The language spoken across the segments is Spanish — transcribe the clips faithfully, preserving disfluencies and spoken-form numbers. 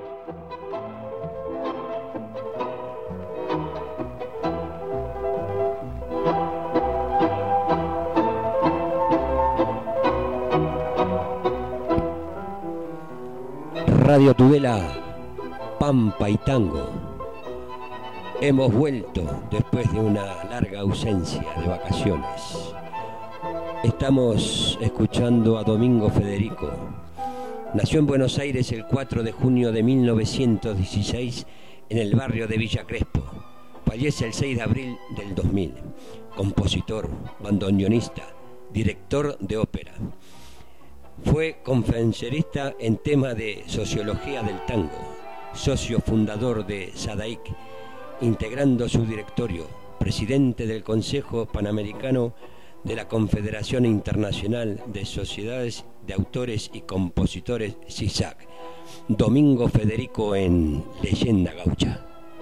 Radio Tudela, Pampa y Tango. Hemos vuelto después de una larga ausencia de vacaciones. Estamos escuchando a Domingo Federico. Nació en Buenos Aires el cuatro de junio de mil novecientos dieciséis en el barrio de Villa Crespo. Fallece el seis de abril del dos mil. Compositor, bandoneonista, director de ópera. Fue conferencierista en tema de sociología del tango, socio fundador de SADAIC, integrando su directorio, presidente del Consejo Panamericano de la Confederación Internacional de Sociedades de Autores y Compositores, CISAC. Domingo Federico en Leyenda Gaucha.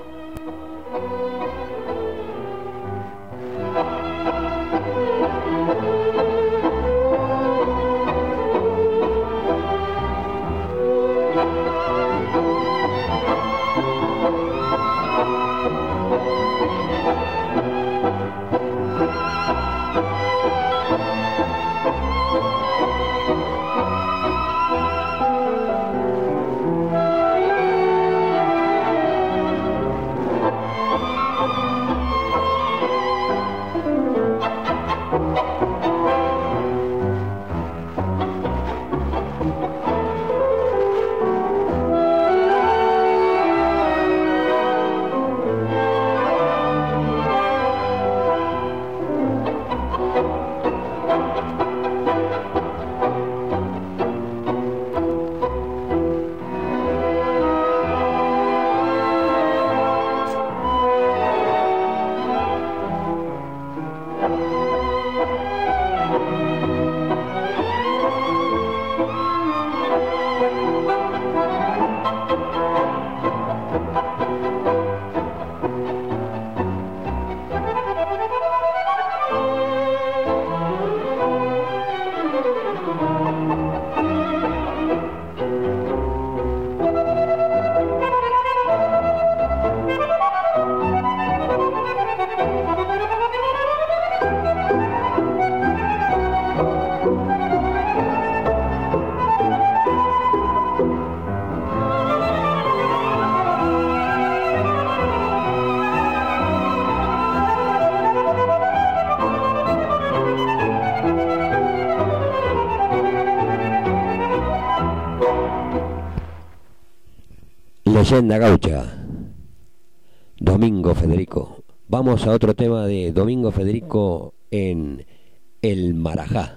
Leyenda Gaucha, Domingo Federico. Vamos a otro tema de Domingo Federico en El Marajá.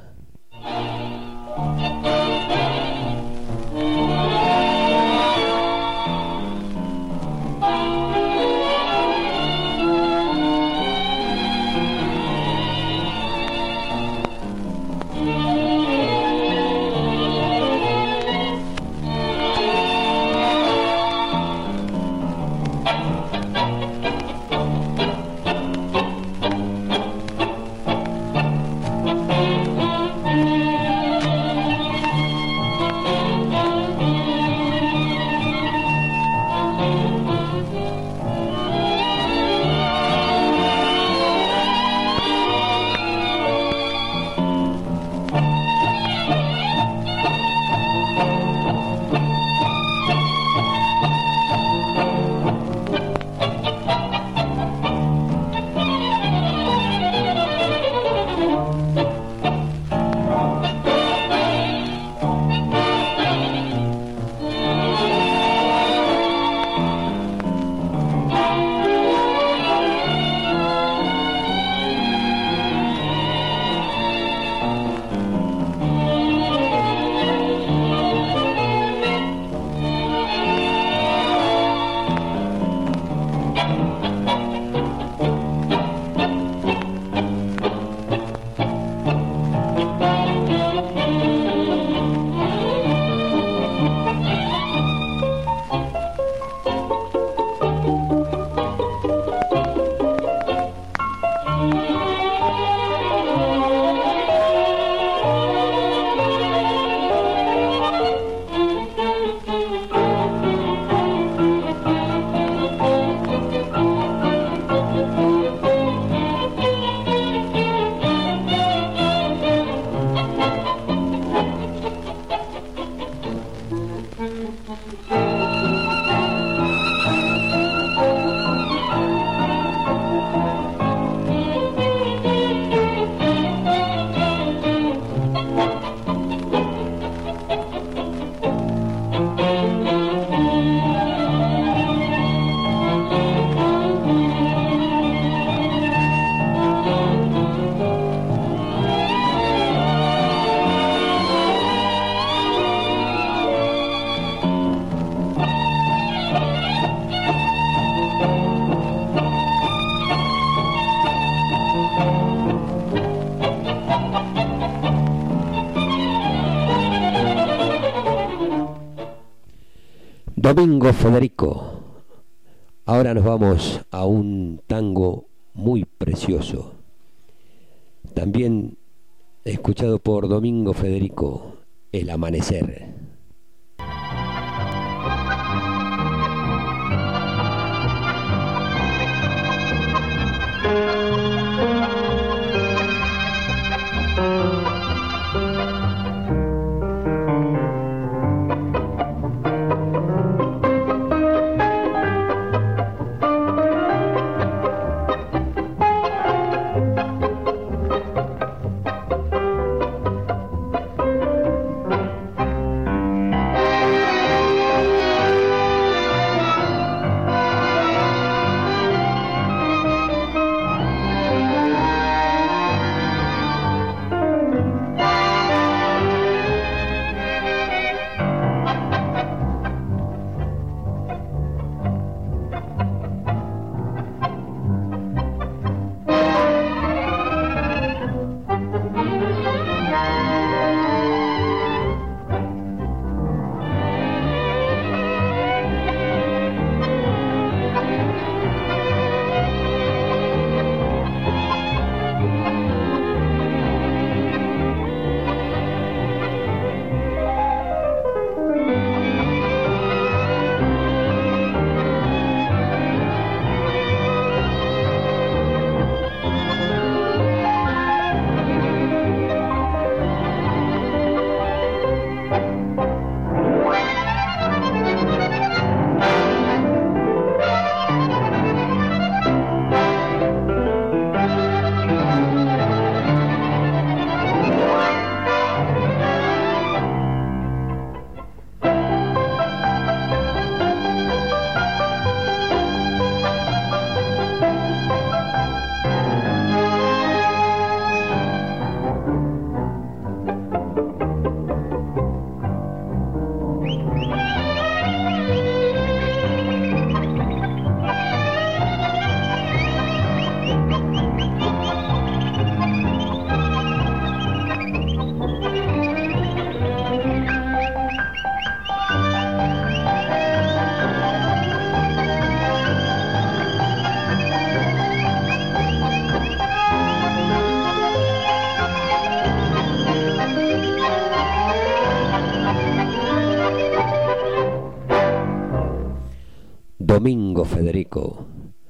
Domingo Federico. Ahora nos vamos a un tango muy precioso, también escuchado por Domingo Federico, El Amanecer. Domingo Federico,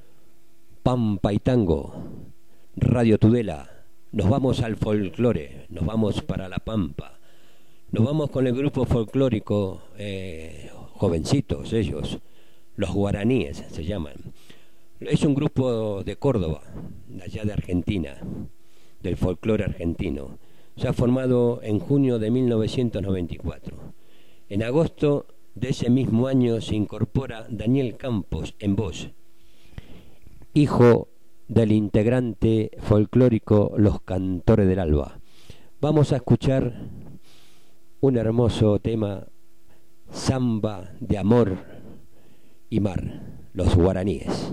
Pampa y Tango, Radio Tudela. Nos vamos al folclore, nos vamos para la Pampa, nos vamos con el grupo folclórico, eh, jovencitos ellos, los guaraníes se llaman. Es un grupo de Córdoba, de allá de Argentina, del folclore argentino. Se ha formado en junio de mil novecientos noventa y cuatro. En agosto de ese mismo año se incorpora Daniel Campos en voz, hijo del integrante folclórico Los Cantores del Alba. Vamos a escuchar un hermoso tema, Samba de Amor y Mar, los guaraníes.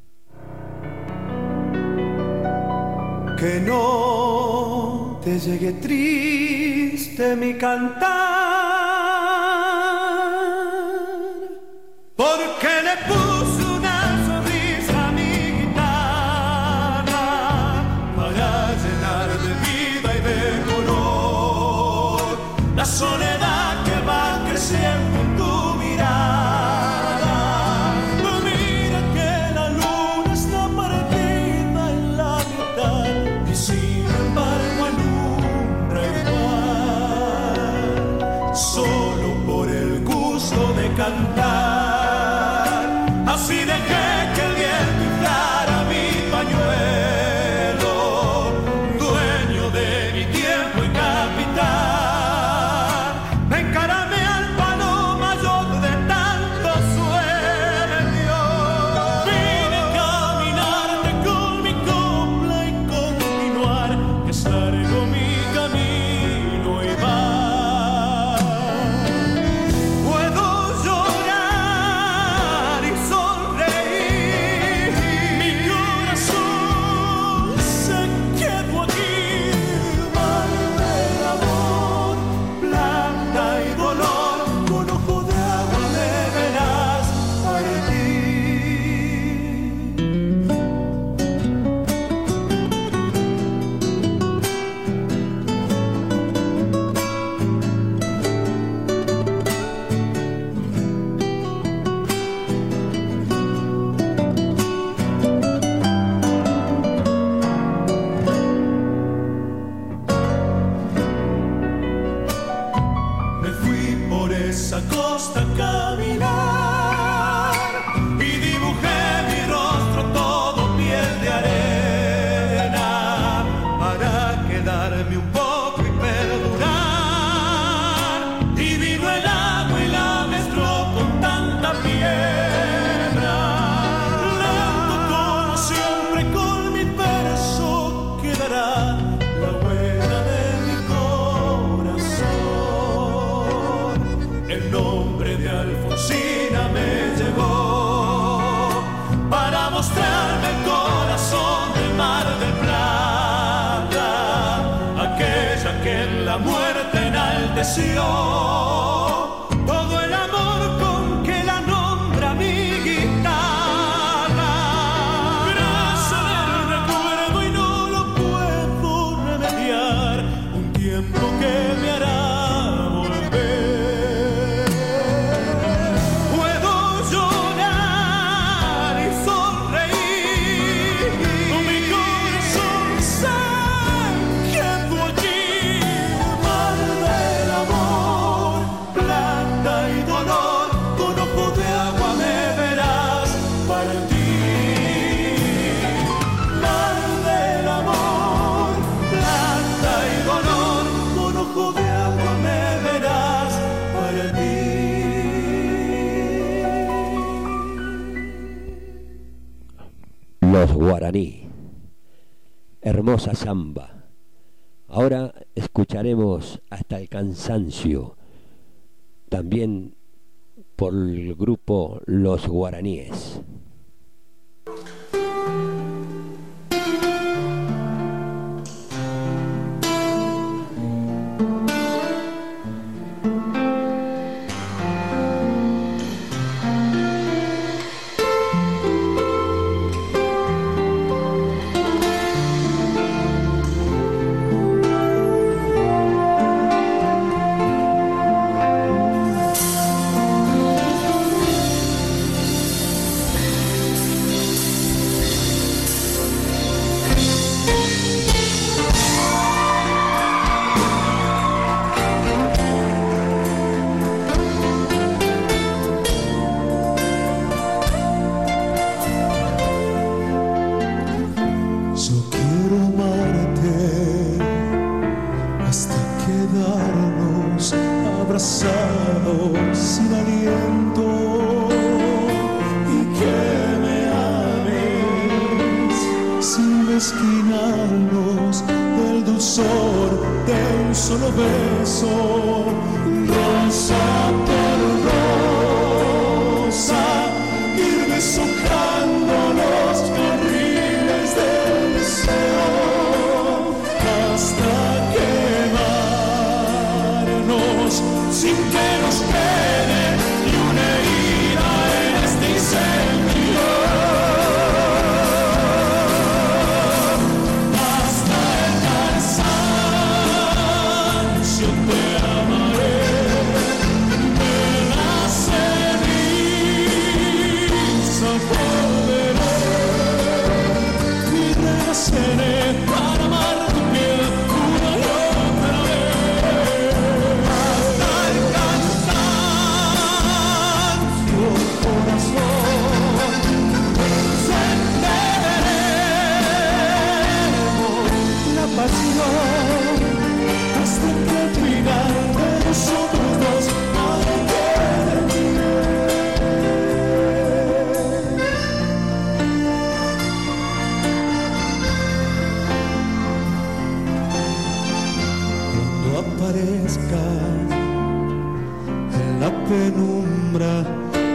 Que no te llegue triste mi cantar, porque le puse una sonrisa a mi guitarra para llenar de vida y de color la soledad que va creciendo en tu mirada. Mira que la luna está partida en la mitad y sin embargo alumbra igual, solo por el gusto gusto de cantar. Así dejé que el viento inflara mi pañuelo, dueño de mi tiempo y capitán. Encarame al palo mayor de tantos sueños. Vine a caminarte con mi copla y continuar, que es largo mi camino y va. Puedo llorar y sonreír, mi corazón se quedó aquí. Mar del amor, plata y dolor, con ojo de agua me verás Me fui por esa costa a caminar y dibujé mi rostro todo piel de arena para quedarme un poco y perdurar. Y vino el agua y la mezcló con tanta piedra. Lento como siempre con mi verso quedará la huella de mi corazón. El nombre de Alfonsina me llegó para mostrarme el corazón del Mar del Plata, aquella que en la muerte enalteció todo el amor con que la nombra mi guitarra. Grasa del recuerdo y no lo puedo remediar, un tiempo que me hará volver. Puedo llorar y sonreír, mi corazón se quedó aquí. Mar del amor, plata y dolor, con ojo de agua me verás partir. Mar del amor, plata y dolor, con ojo de agua me verás partir. Los Guaraní. Hermosa samba. Ahora escucharemos Hasta el cansancio, también por el grupo Los Guaraníes. Yo quiero amarte hasta quedarnos abrazados sin aliento, y que me ames sin mezquinarnos del dulzor de un solo beso. Rosa por rosa, ir deshojando los carriles del deseo hasta quemarnos sin que nos quede ni una herida en este incendio. Hasta el cansancio te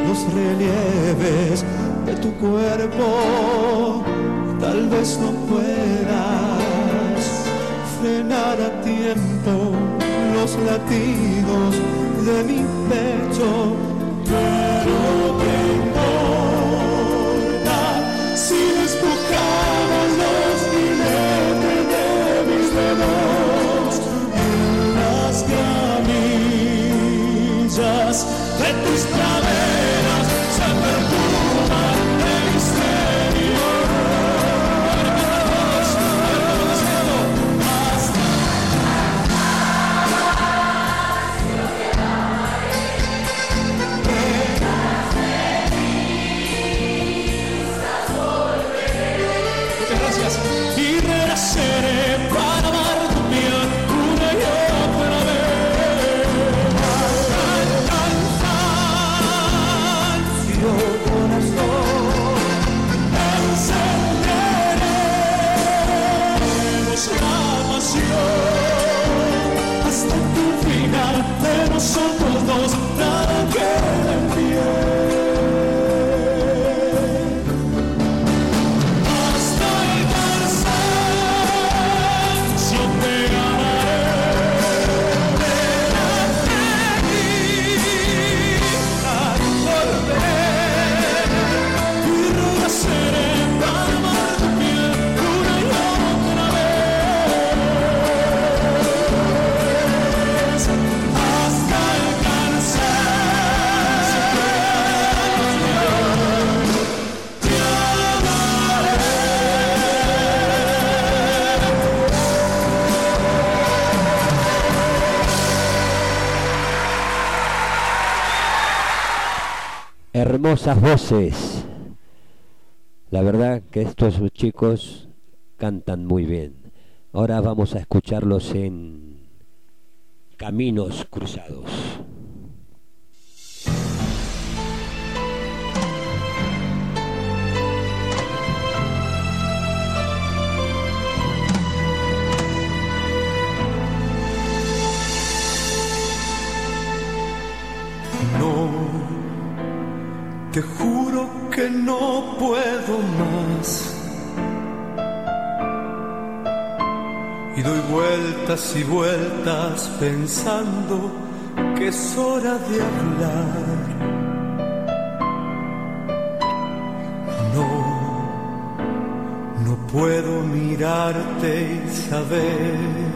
los relieves de tu cuerpo. Tal vez no puedas frenar a tiempo los latidos de mi pecho, pero ¿qué importa si despojabas los jinetes de mis dedos en las camillas de tus praderas se perfuman de misterio? Y renaceré para amar tu piel una y otra vez. Cansancio corazón, encenderemos la pasión hasta tu final. De nosotros dos nada queda en pie. Hermosas voces. La verdad que estos chicos cantan muy bien. Ahora vamos a escucharlos en Caminos Cruzados. No, te juro que no puedo más. Y doy vueltas y vueltas pensando que es hora de hablar. No, no puedo mirarte y saber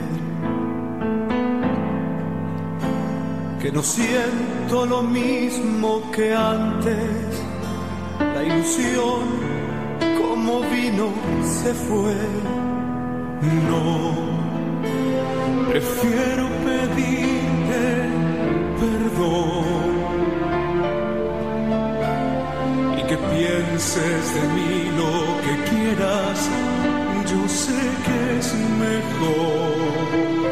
que no siento lo mismo que antes. La ilusión como vino se fue. No, prefiero pedirte perdón y que pienses de mí lo que quieras. Yo sé que es mejor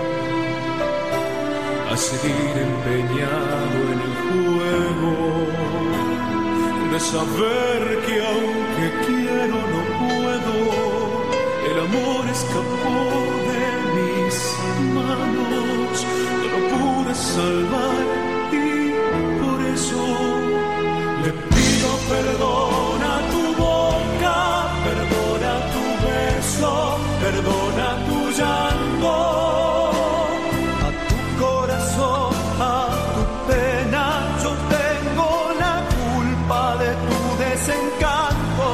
a seguir empeñado en el juego de saber que aunque quiero no puedo. El amor escapó de mis manos, no lo pude salvar y por eso le pido perdón a tu boca, perdona tu beso, perdona tu llanto, a tu corazón, a tu pena. Yo tengo la culpa de tu desencanto.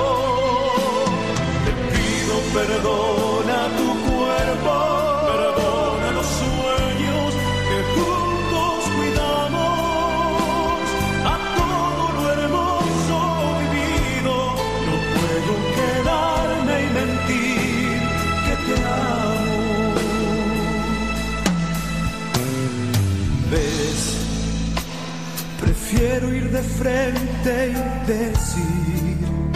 Perdona tu cuerpo, perdona los sueños que juntos cuidamos, a todo lo hermoso vivido. No puedo quedarme y mentir que te amo. ¿Ves? Prefiero ir de frente y decir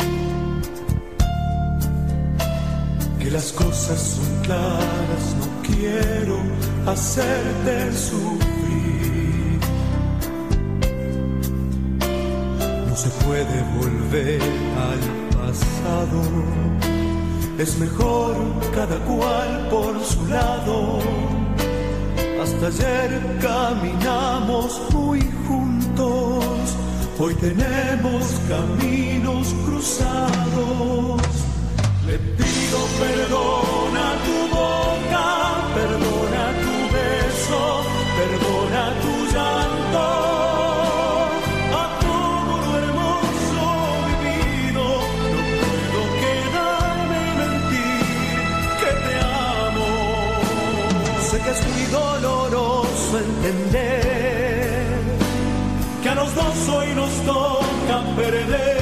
que las cosas son claras, no quiero hacerte sufrir. No se puede volver al pasado, es mejor cada cual por su lado. Hasta ayer caminamos muy juntos, Hoy tenemos caminos cruzados. Le pido perdón a tu boca, perdona tu beso, perdona tu llanto, a todo lo hermoso vivido. No puedo quedarme y mentir que te amo. Sé que es muy doloroso entender que a los dos hoy nos toca perder.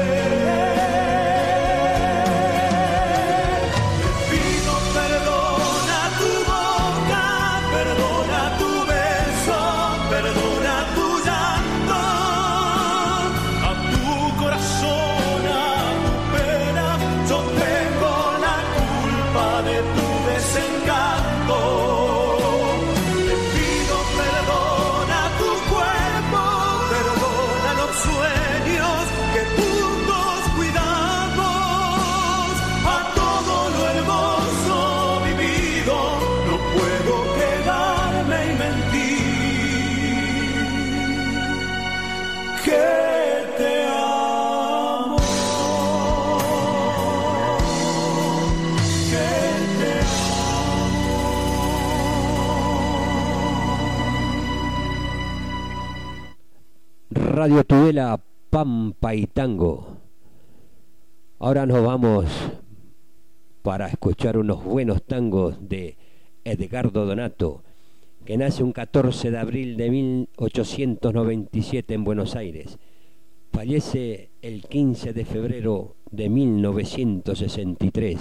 Radio Tudela, Pampa y Tango. Ahora nos vamos para escuchar unos buenos tangos de Edgardo Donato, que nace un catorce de abril de mil ochocientos noventa y siete en Buenos Aires. Fallece el quince de febrero de mil novecientos sesenta y tres.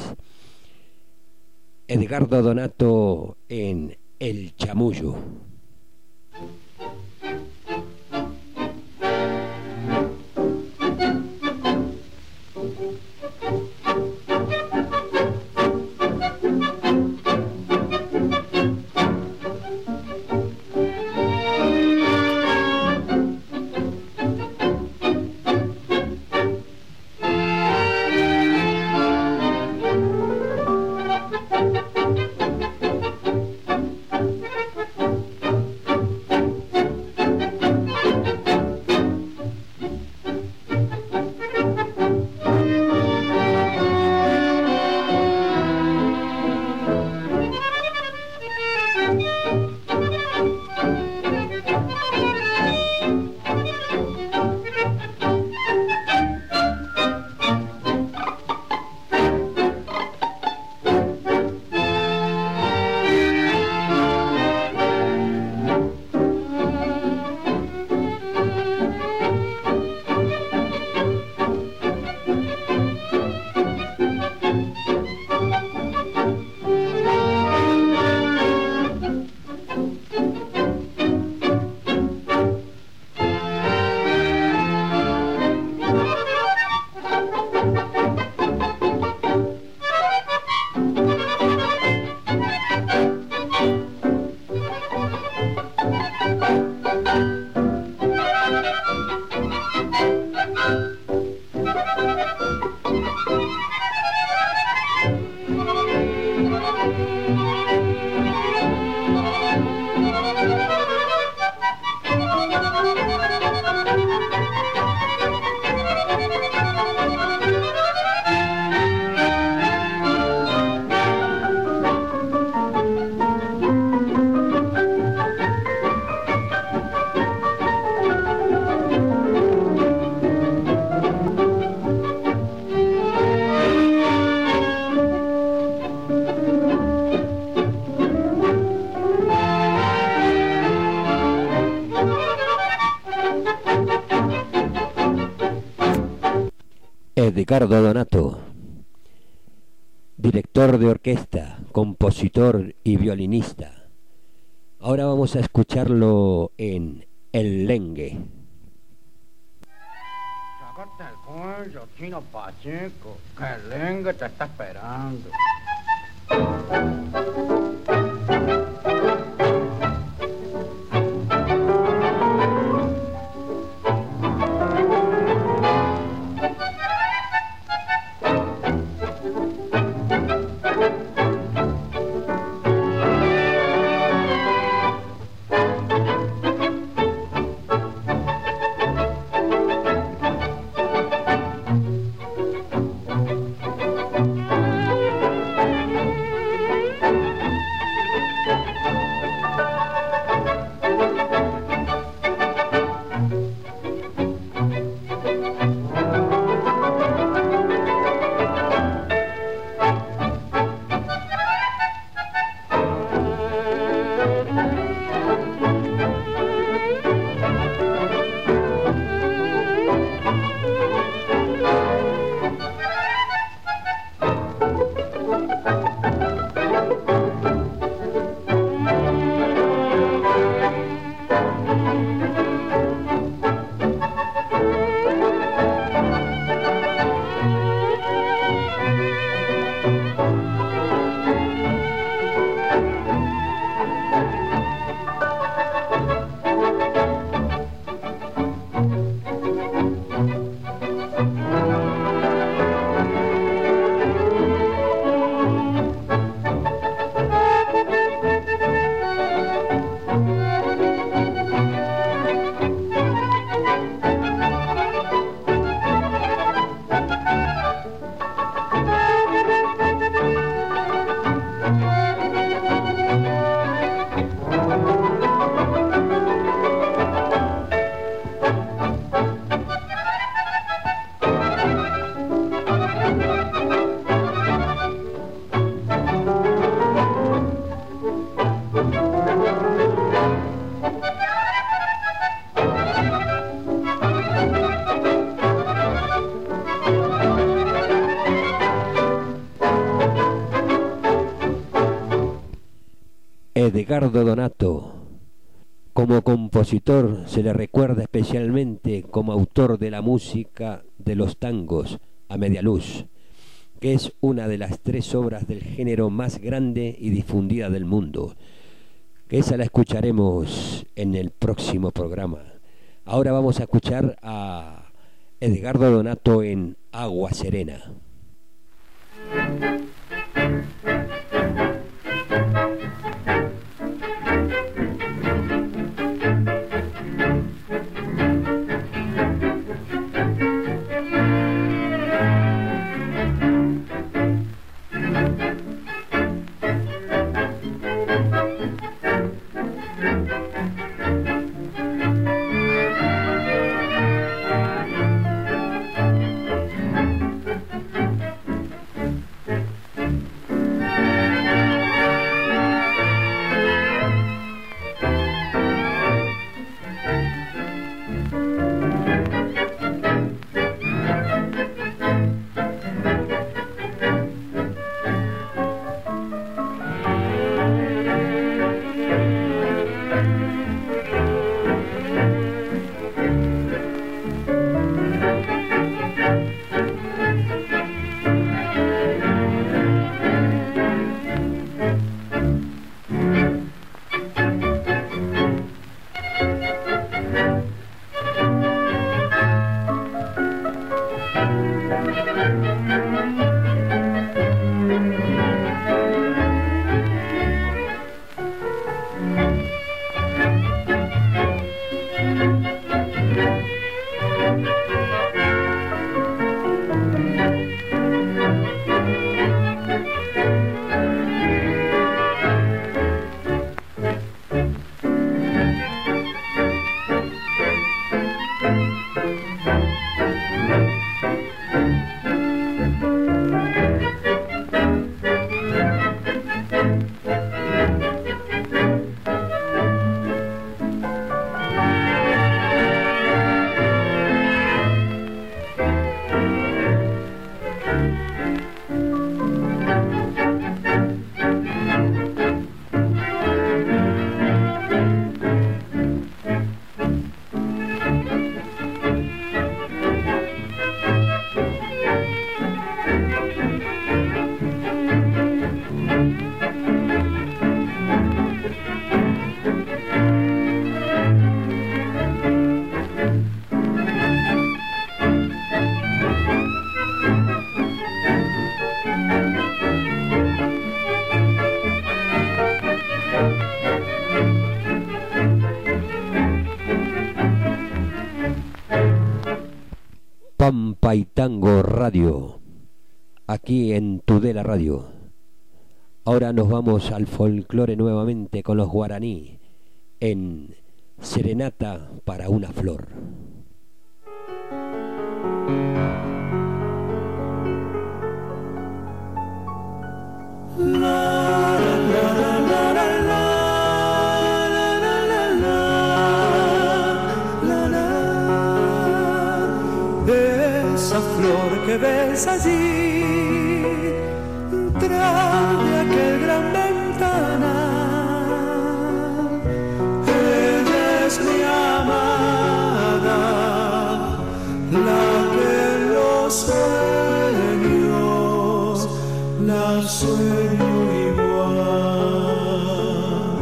Edgardo Donato en El Chamullo. Edgardo Donato, director de orquesta, compositor y violinista. Ahora vamos a escucharlo en El Lengue. Sácate el cuello, chino pacheco, que el Lengue te está esperando. Edgardo Donato. Como compositor se le recuerda especialmente como autor de la música de los tangos A Media Luz, que es una de las tres obras del género más grande y difundida del mundo, que esa la escucharemos en el próximo programa. Ahora vamos a escuchar a Edgardo Donato en Agua Serena. Pampa y Tango Radio, aquí en Tudela Radio. Ahora nos vamos al folclore nuevamente con los guaraní en Serenata para una Flor. La, la, la, la, la, la. Esa flor que ves allí, tras de aquel gran ventanal, ella es mi amada, la que en los sueños la sueño igual.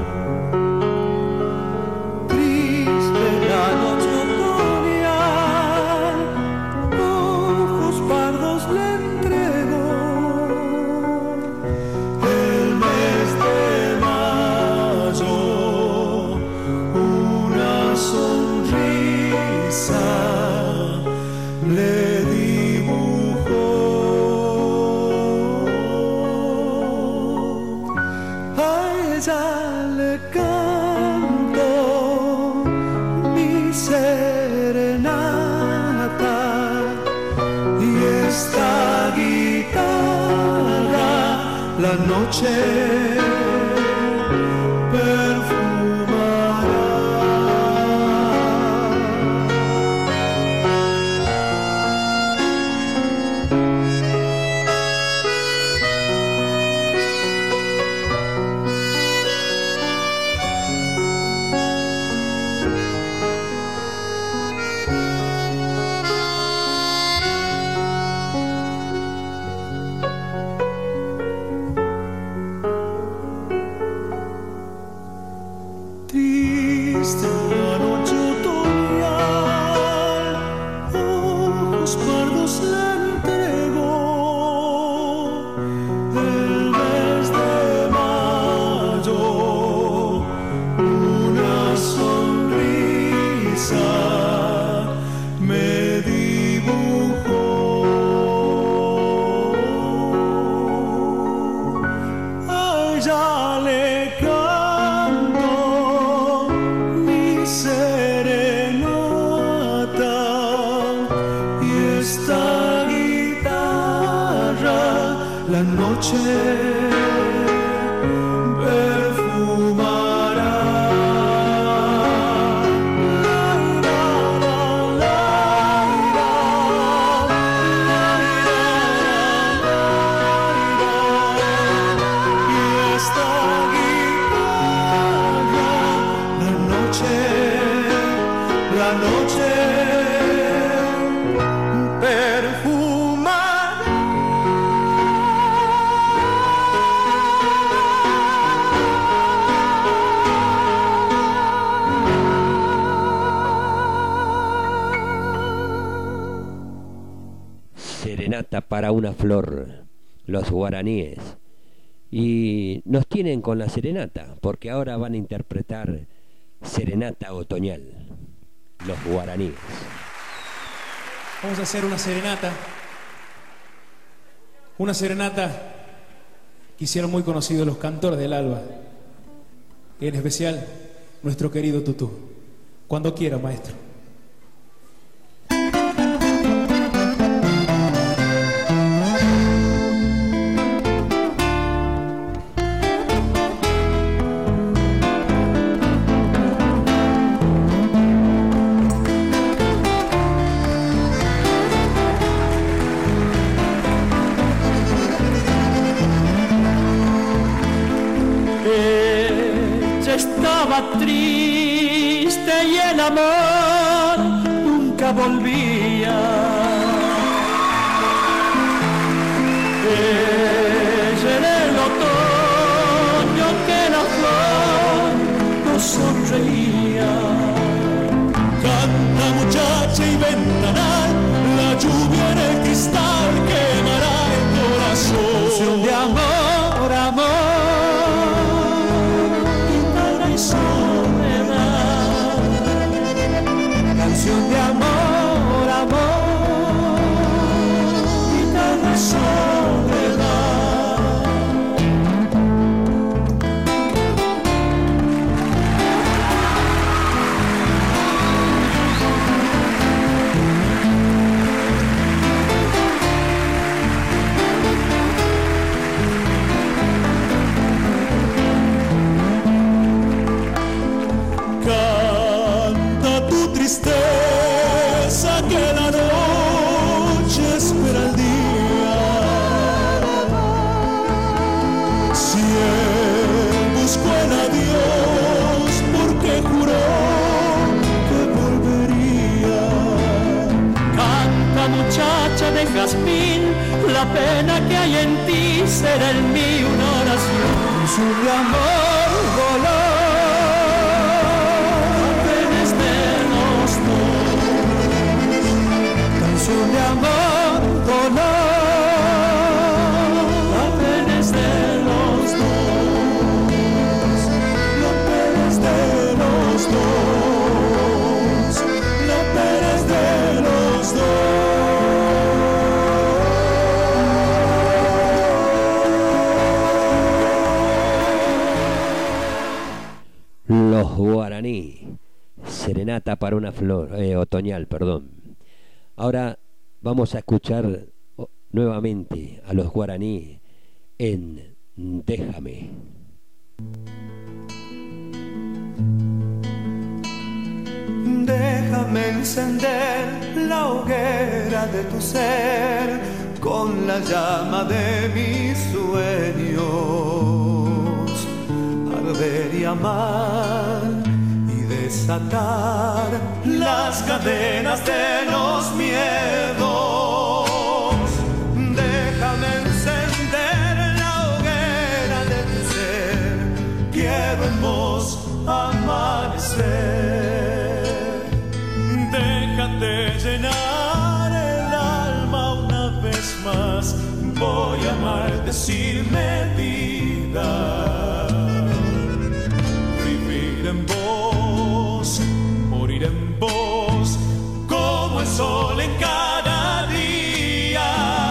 Triste la noche otoñal, ojos pardos le entrego, el mes de mayo una sonrisa le dibujó. A ella le canto mi serenata y esta guitarra la noche perfumará. los pardos le entregó. El mes de mayo, una sonrisa me dibujó. A ella le canto mi serenata y esta guitarra la noche perfumará. Y esta guitarra la noche, la noche perfumará. Serenata para una flor, los guaraníes. Y nos tienen con la serenata, porque ahora van a interpretar Serenata Otoñal, los guaraníes. Vamos a hacer una serenata. Una serenata que hicieron muy conocidos los cantores del alba. Y en especial nuestro querido Tutú. Cuando quiera, maestro. Ella estaba triste y el amor nunca volvía. Ella en el otoño que la flor no sonreía. Canta muchacha y ventanal, la lluvia en el cristal quemará el corazón. Canción de amor, amor, soledad, canción de amor, amor, guitarra y soledad. Canta tu tristeza que la noche espera el día. Si él buscó el adiós porque juró que volvería. Canta muchacha de jazmín, la pena que hay en ti será en mí una oración. Su amor voló. Canción de amor, dolor, apenas de los dos, apenas de los dos, apenas de los dos. Los guaraní, serenata para una flor, eh, otoñal, perdón. Ahora vamos a escuchar nuevamente a los guaraní en Déjame. Déjame encender la hoguera de tu ser con la llama de mis sueños, arder y amar y desatar las cadenas de los miedos. Déjame encender la hoguera de tu ser, quiero en vos amanecer. Déjate llenar el voy a amarte sin medida. Vivir en vos, morir en vos, como el sol en cada día.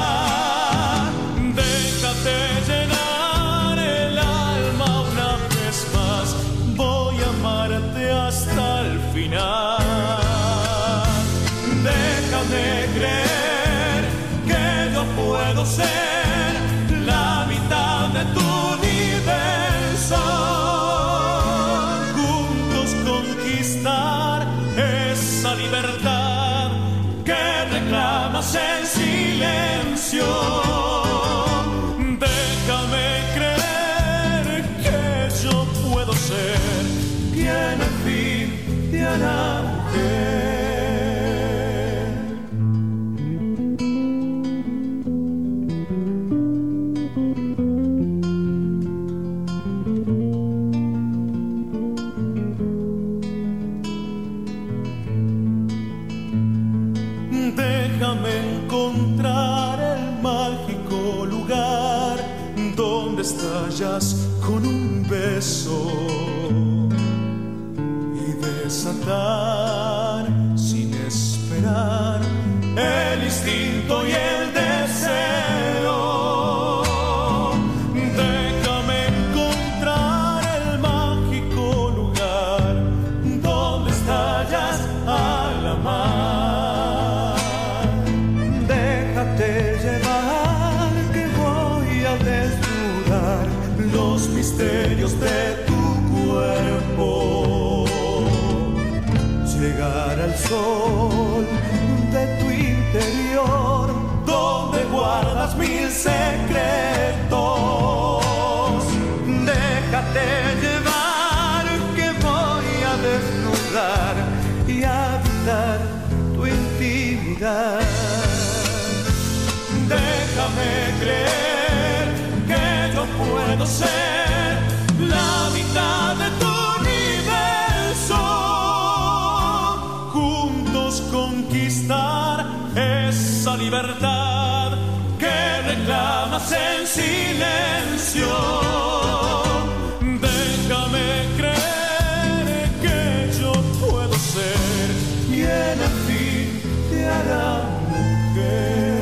Déjate llenar el alma una vez más, voy a amarte hasta el final. Déjame creer que yo puedo ser la mitad de tu universo. Juntos conquistar esa libertad que reclamas en silencio. Déjame creer que yo puedo ser quien al fin te hará mujer. Déjame encontrar el mágico lugar donde estallas con un beso y desatar sin esperar el instinto y el deseo. Déjame encontrar el mágico lugar donde estallas al amar. Déjate llevar que voy a desnudar los misterios de tu cuerpo. Llegar al sol de tu interior, donde guardas mil secretos. Déjate llevar que voy a desnudar y habitar tu intimidad. Déjame creer que yo puedo ser la mitad de tu universo. Juntos conquistar esa libertad que reclamas en silencio. Déjame creer que yo puedo ser quien al fin te hará mujer.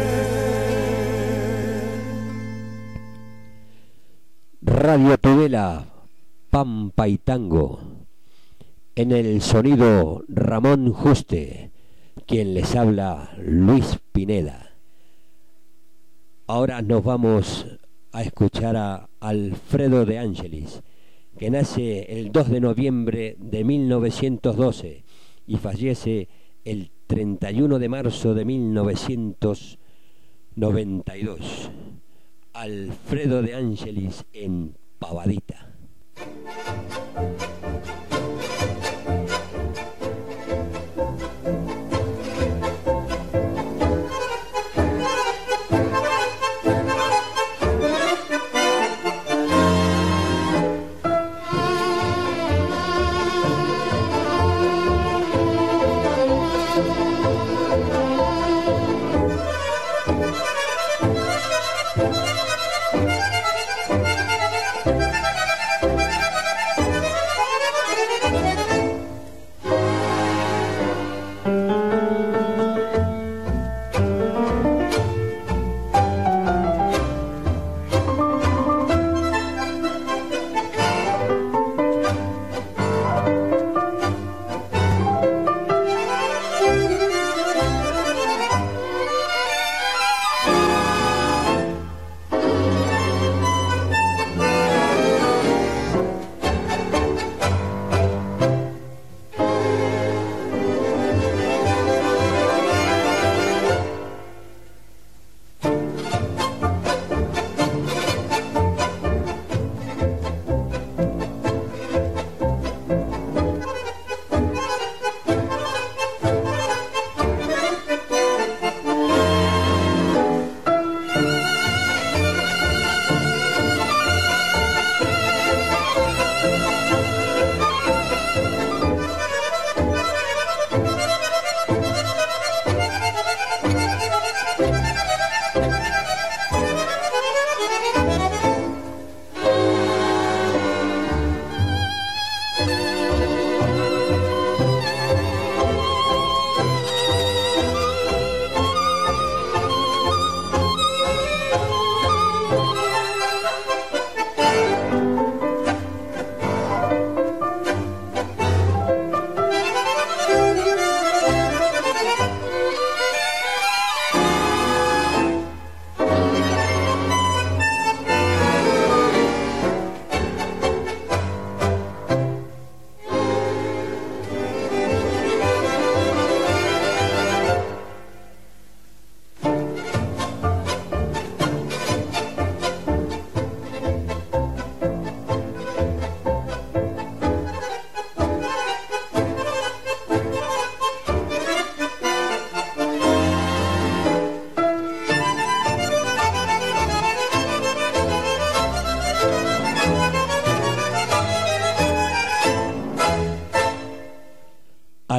Radio Tudela, Pampa y Tango. En el sonido Ramón Juste, quien les habla Luis Pineda. Ahora nos vamos a escuchar a Alfredo de Ángelis, que nace el dos de noviembre de mil novecientos doce y fallece el treinta y uno de marzo de mil novecientos noventa y dos. Alfredo de Ángelis en Pavadita.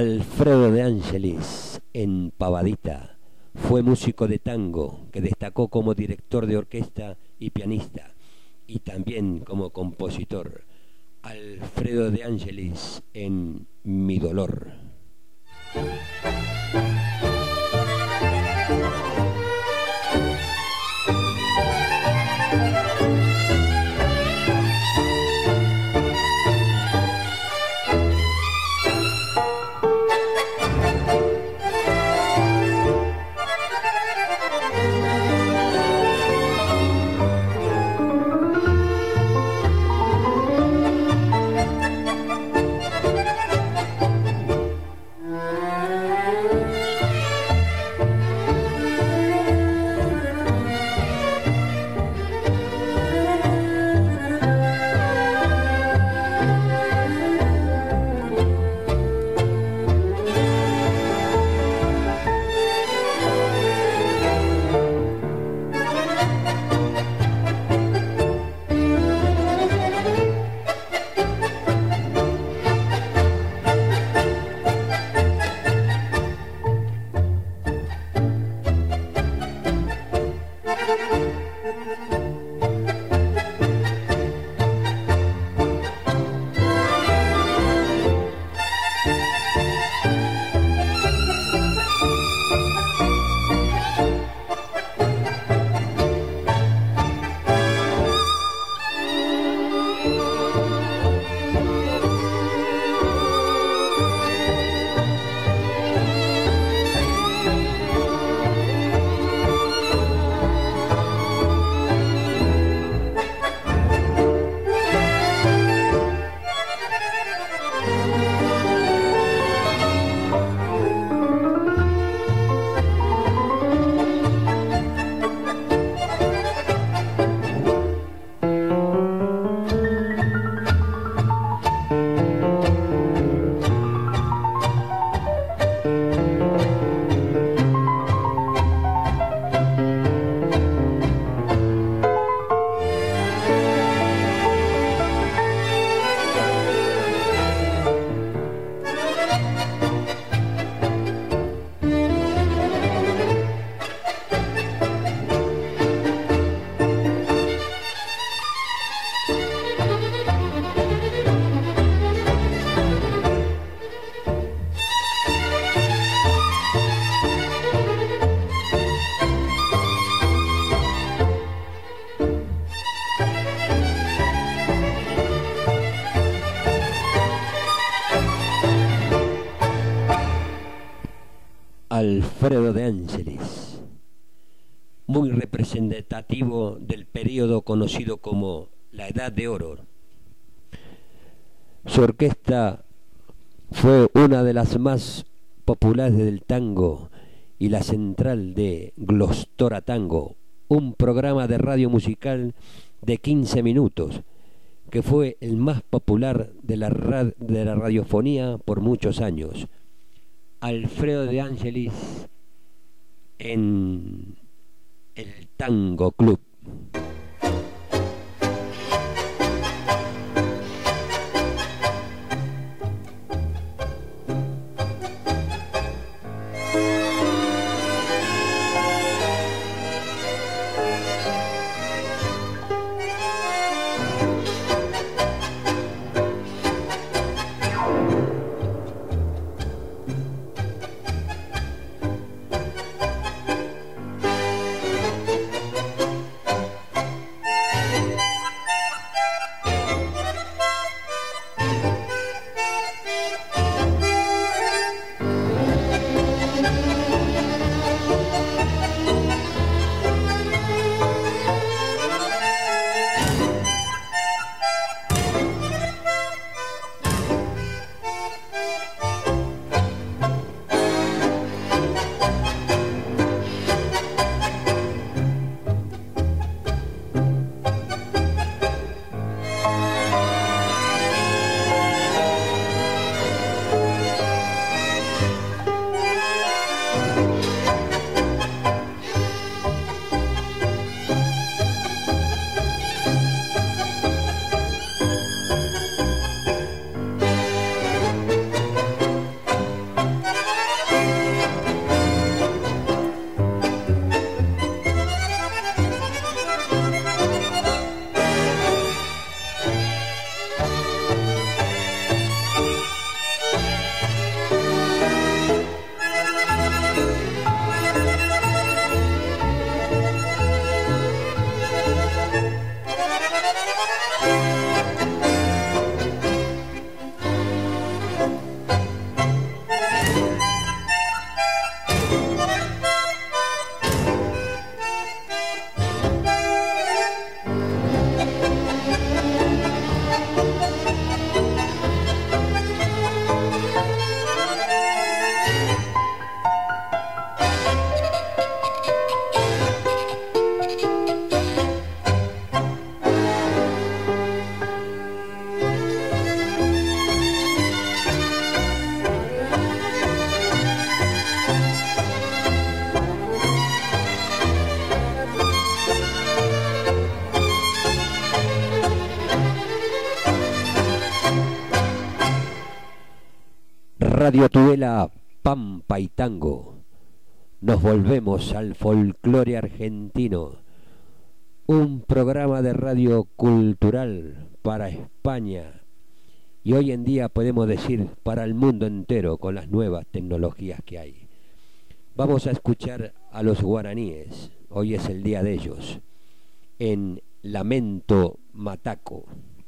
Alfredo de Ángelis, en Pavadita, fue músico de tango que destacó como director de orquesta y pianista, y también como compositor. Alfredo de Ángelis, en Mi Dolor. Alfredo de Ángelis, muy representativo del periodo conocido como la Edad de Oro. Su orquesta fue una de las más populares del tango y la central de Glostora Tango, un programa de radio musical de quince minutos que fue el más popular de la, rad- de la radiofonía por muchos años. Alfredo de Ángelis en el Tango Club. Radio Tudela, Pampa y Tango. Nos volvemos al folclore argentino. Un programa de radio cultural para España y hoy en día podemos decir para el mundo entero con las nuevas tecnologías que hay. Vamos a escuchar a los guaraníes, hoy es el día de ellos, en Lamento Mataco.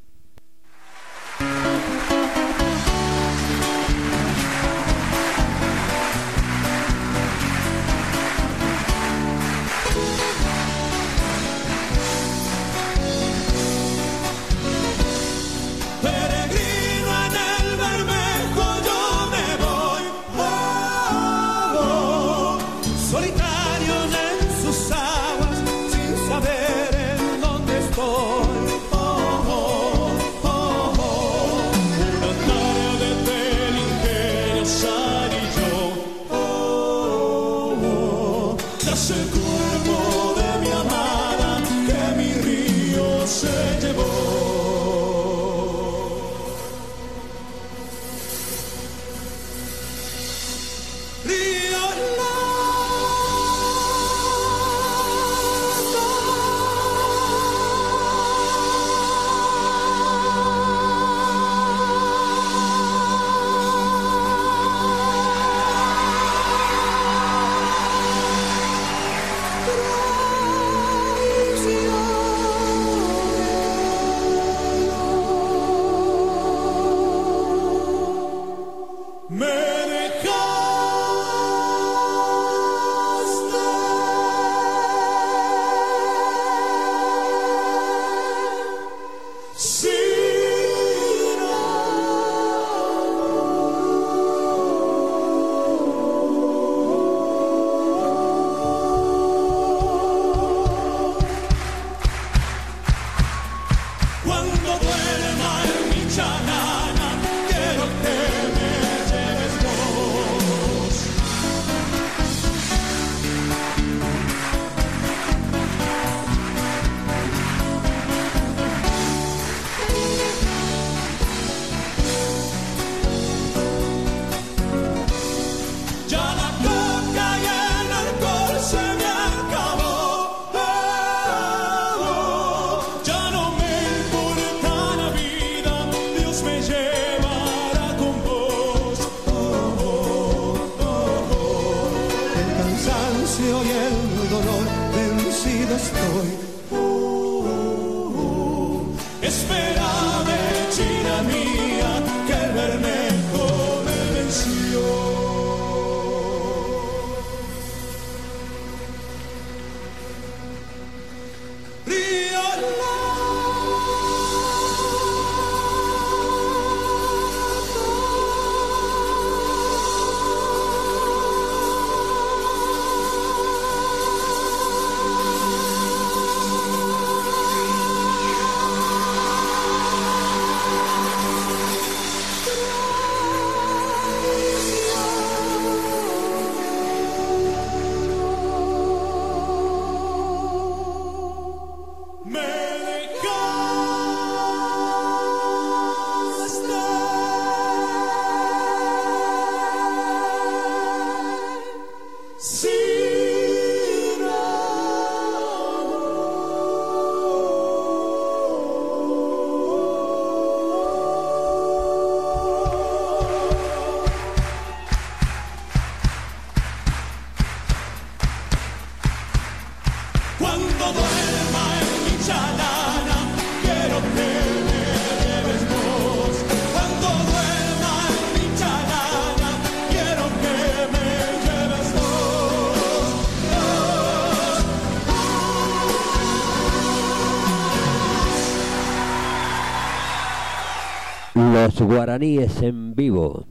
Los guaraníes en vivo.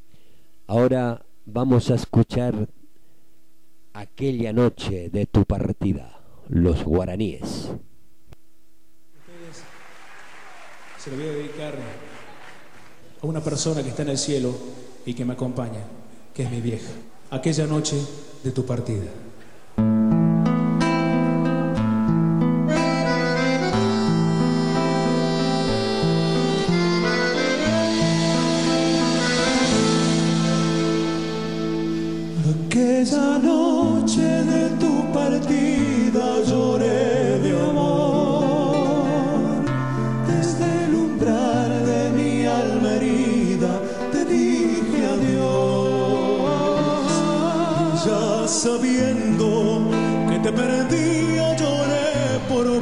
Ahora vamos a escuchar Aquella noche de tu partida, los guaraníes. Ustedes se lo voy a dedicar a una persona que está en el cielo y que me acompaña, que es mi vieja. Aquella noche de tu partida. te perdía, lloré por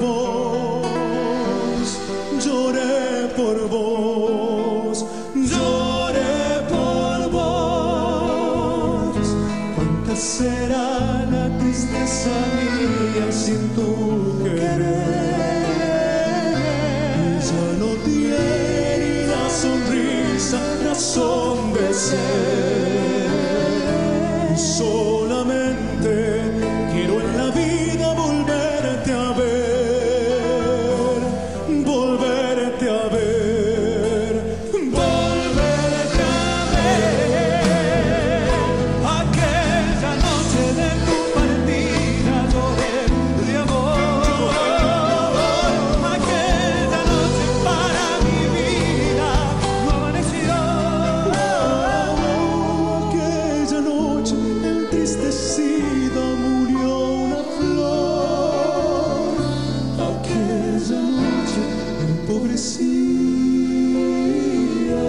vos, lloré por vos, lloré por vos. ¿Cuánta será la tristeza mía sin tu querer? Ya no tiene la sonrisa razón de ser. Solamente quiero en la vida volverte a ver, volverte a ver, volverte a ver. Aquella noche de tu partida lloré de amor. Aquella noche para mi vida no amaneció. Aquella noche entristecida murió una flor. Aquella noche empobrecía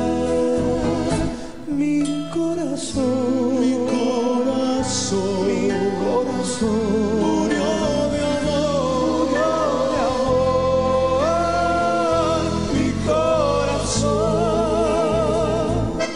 mi corazón, mi corazón, mi corazón murió de amor, murió de amor, mi corazón.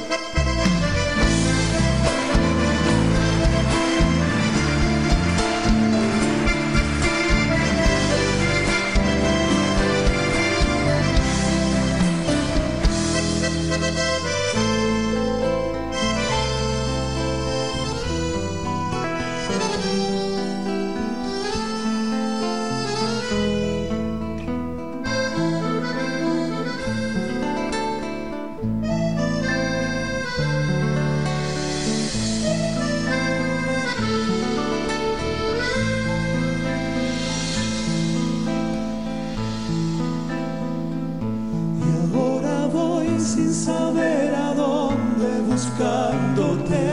Y ahora voy sin saber a dónde buscándote.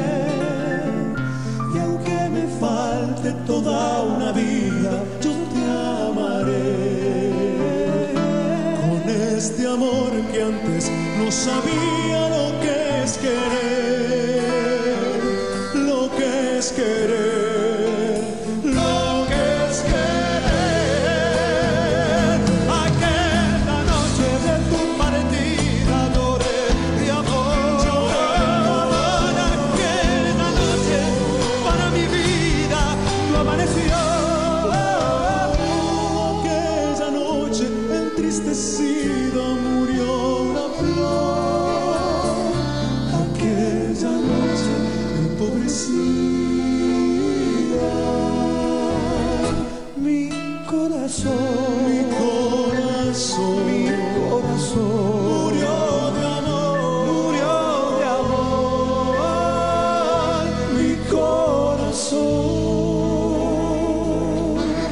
Y aunque me falte toda una vida, yo te amaré. Con este amor que antes no sabía lo que es querer, lo que es querer, lo que es querer. Aquella noche de tu partida lloré de amor. Aquella noche para mi vida no amaneció. Aquella noche entristecida murió una flor. Aquella noche empobrecía mi corazón, mi corazón, mi corazón murió de amor, murió de amor, mi corazón.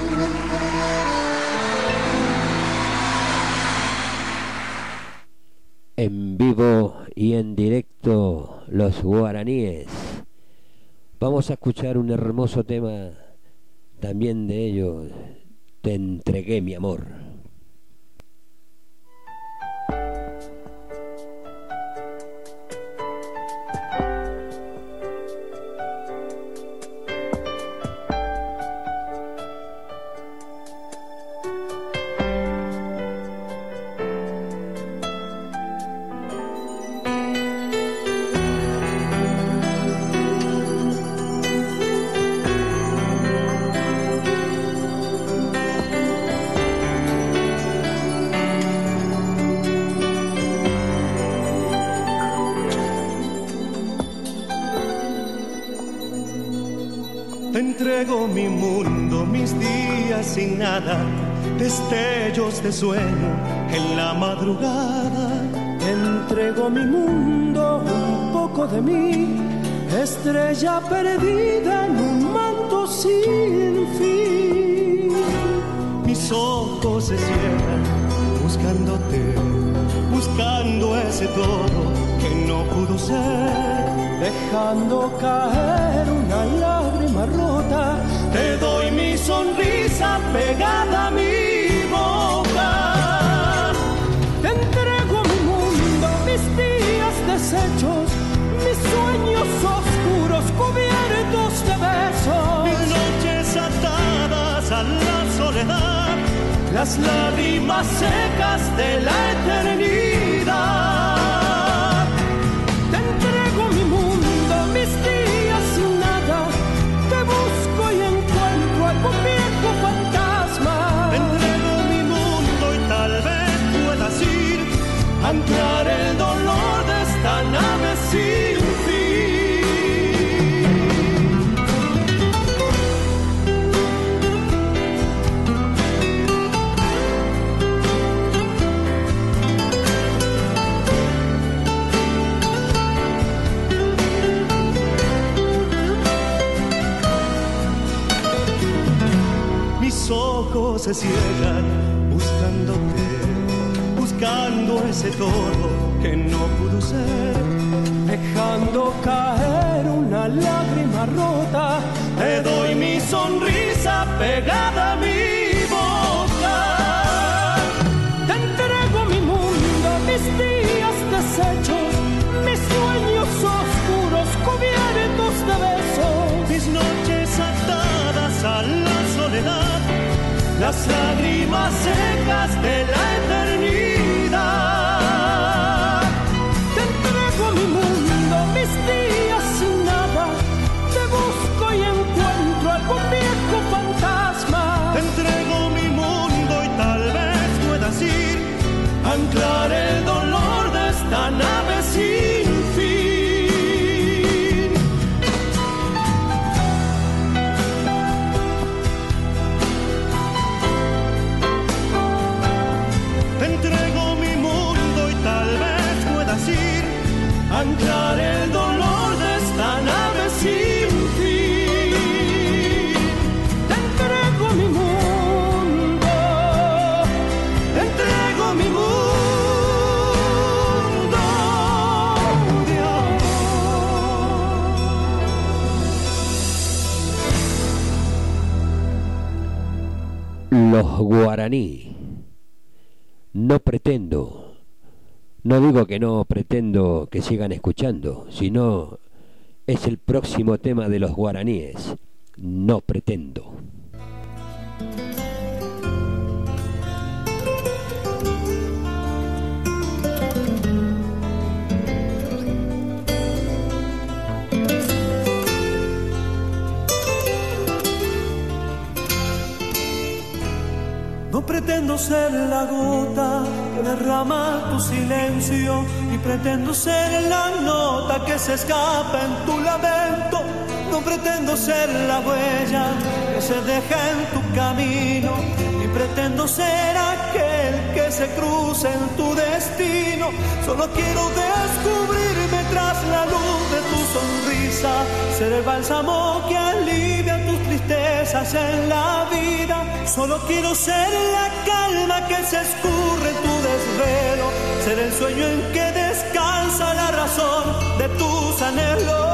En vivo y en directo, los guaraníes. Vamos a escuchar un hermoso tema también de ellos. Te entregué mi amor. Te entrego mi mundo, mis días sin nada, destellos de sueño en la madrugada. Te entrego mi mundo, un poco de mí, estrella perdida en un manto sin fin. Mis ojos se cierran buscándote, buscando ese todo que no pudo ser. Dejando caer una lágrima rota, te doy mi sonrisa pegada a mi boca. te entrego mi mundo, mis días deshechos, mis sueños oscuros cubiertos de besos. Mis noches a la soledad, las lágrimas secas de la eternidad. Te entrego mi mundo, mis días sin nada, te busco y encuentro algún viejo fantasma. Te entrego mi mundo y tal vez puedas ir a anclar el dolor de esta nave sin fin. Mis ojos se cierran buscándote, buscando ese todo que no pudo ser, dejando caer una lágrima rota. Te doy mi sonrisa pegada a mi boca. Te entrego mi mundo, mis días deshechos, mis sueños oscuros cubiertos de besos, mis noches atadas a la soledad, las lágrimas secas de la eternidad. Te entrego mi mundo, mis días sin nada, te busco y encuentro algún viejo fantasma. Te entrego mi mundo y tal vez puedas ir a anclar el dolor de esta nave sin fin. Te entrego mi mundo y tal vez puedas ir a anclar el dolor de esta nave sin fin. Te entrego mi mundo, te entrego mi mundo, Dios. Los guaraní. No pretendo, no digo que no pretendo que sigan escuchando, sino es el próximo tema de los guaraníes. No pretendo. No pretendo ser la gota que derrama tu silencio, ni pretendo ser la nota que se escapa en tu lamento. No pretendo ser la huella que se deja en tu camino, ni pretendo ser aquel que se cruza en tu destino. Solo quiero descubrirme tras la luz de tu sonrisa, ser el bálsamo que alivia tus tristezas en la vida. Solo quiero ser la calma que se escurre en tu desvelo, ser el sueño en que descansa la razón de tus anhelos.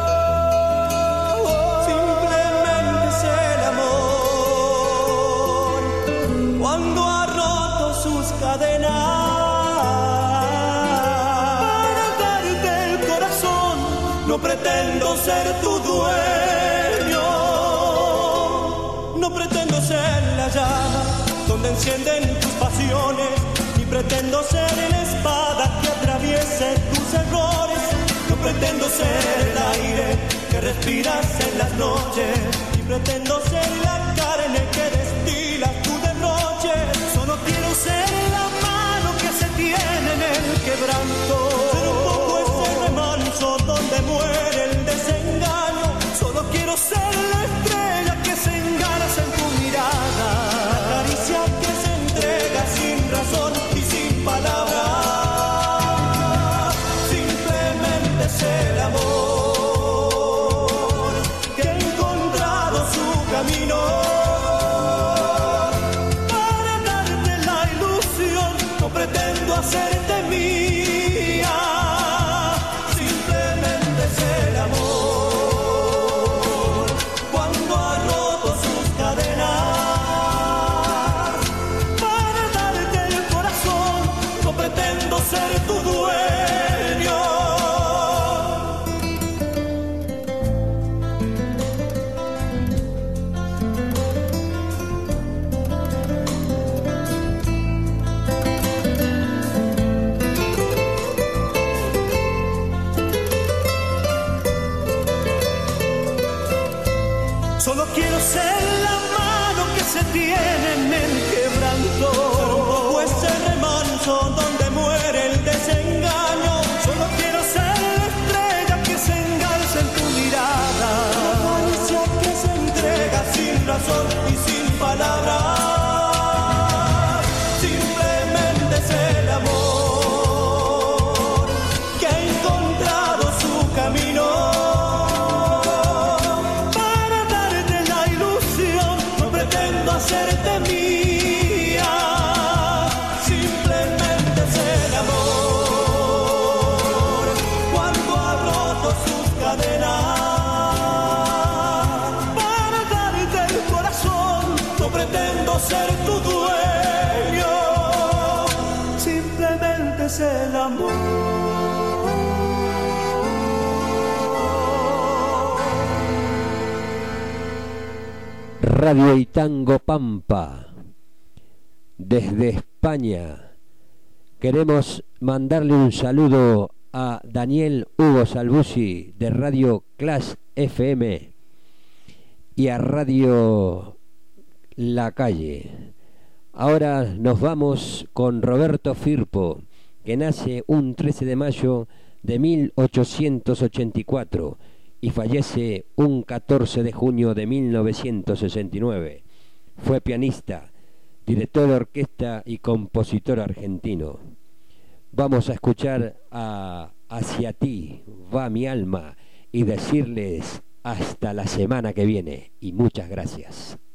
Simplemente es el amor cuando ha roto sus cadenas. Para darte el corazón no pretendo ser tu dueño, no pretendo ser la llama donde encienden tus pasiones, ni pretendo ser la espada que atraviese tus errores. No pretendo ser el aire que respiras en las noches, ni pretendo ser la carne que destila tu derroche. Solo quiero ser la mano que se tiene en el quebranto, ser un poco ese remanso donde muere el desengaño. Solo quiero ser la estrella que se engarza en tu mirada, la caricia que se entrega sin razón y sin palabras. Simplemente es el amor que ha encontrado su camino para darte la ilusión. No pretendo hacerte mía, simplemente es el amor cuando ha roto sus cadenas. Para darte el corazón no pretendo ser tu dueño. tienen el quebranto. Rompo ese remanso donde muere el desengaño. Solo quiero ser la estrella que se engalza en tu mirada, la caricia que se entrega sin razón y sin palabras. Simplemente es el amor que ha encontrado su camino. Para darte la ilusión no pretendo hacerte mía. Simplemente es el amor cuando ha roto sus cadenas. Para darte el corazón no pretendo ser tu dueño. Simplemente es el amor. Radio y Tango Pampa, desde España. Queremos mandarle un saludo a Daniel Hugo Salvucci de Radio Clash F M y a Radio La Calle. Ahora nos vamos con Roberto Firpo, que nace un trece de mayo de mil ochocientos ochenta y cuatro y fallece un catorce de junio de mil novecientos sesenta y nueve. Fue pianista, director de orquesta y compositor argentino. Vamos a escuchar a Hacia ti va mi alma y decirles hasta la semana que viene y muchas gracias.